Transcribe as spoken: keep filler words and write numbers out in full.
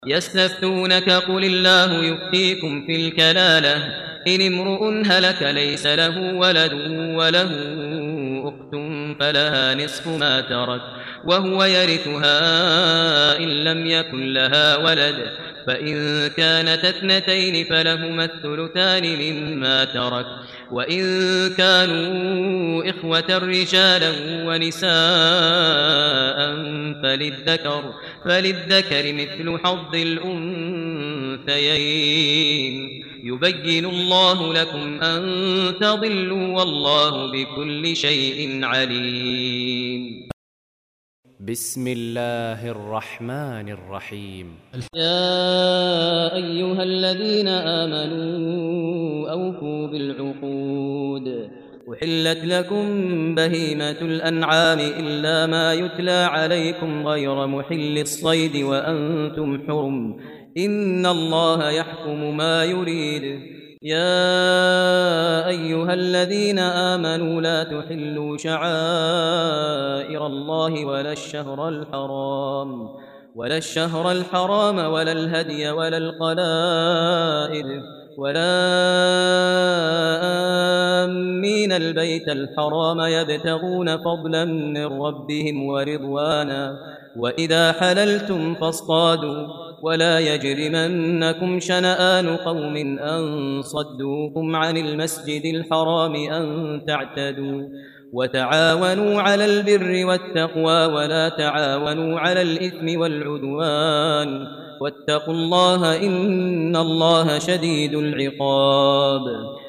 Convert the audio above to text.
يستفتونك قل الله يفتيكم في الكلالة إن امرؤ هلك ليس له ولد وله أخت فلها نصف ما ترك وهو يرثها إن لم يكن لها ولد فإن كانت اثنتين فلهما الثلثان مما ترك وإن كانوا إخوة رجالا ونساء فللذكر, فللذكر مثل حظ الأنثيين يبين الله لكم أن تضلوا والله بكل شيء عليم. بسم الله الرحمن الرحيم. يا أيها الذين آمنوا أوفوا بالعقود أحلت لكم بهيمة الأنعام إلا ما يتلى عليكم غير محل الصيد وأنتم حرم إن الله يحكم ما يريد. يا أيها الذين آمنوا لا تحلوا شعائر الله ولا الشهر الحرام ولا الشهر الحرام ولا الهدي ولا القلائد ولا آمين البيت الحرام يبتغون فضلا من ربهم ورضوانا وإذا حللتم فاصطادوا ولا يجرمنكم شنآن قوم أن صدوكم عن المسجد الحرام أن تعتدوا وتعاونوا على البر والتقوى ولا تعاونوا على الإثم والعدوان واتقوا الله إن الله شديد العقاب.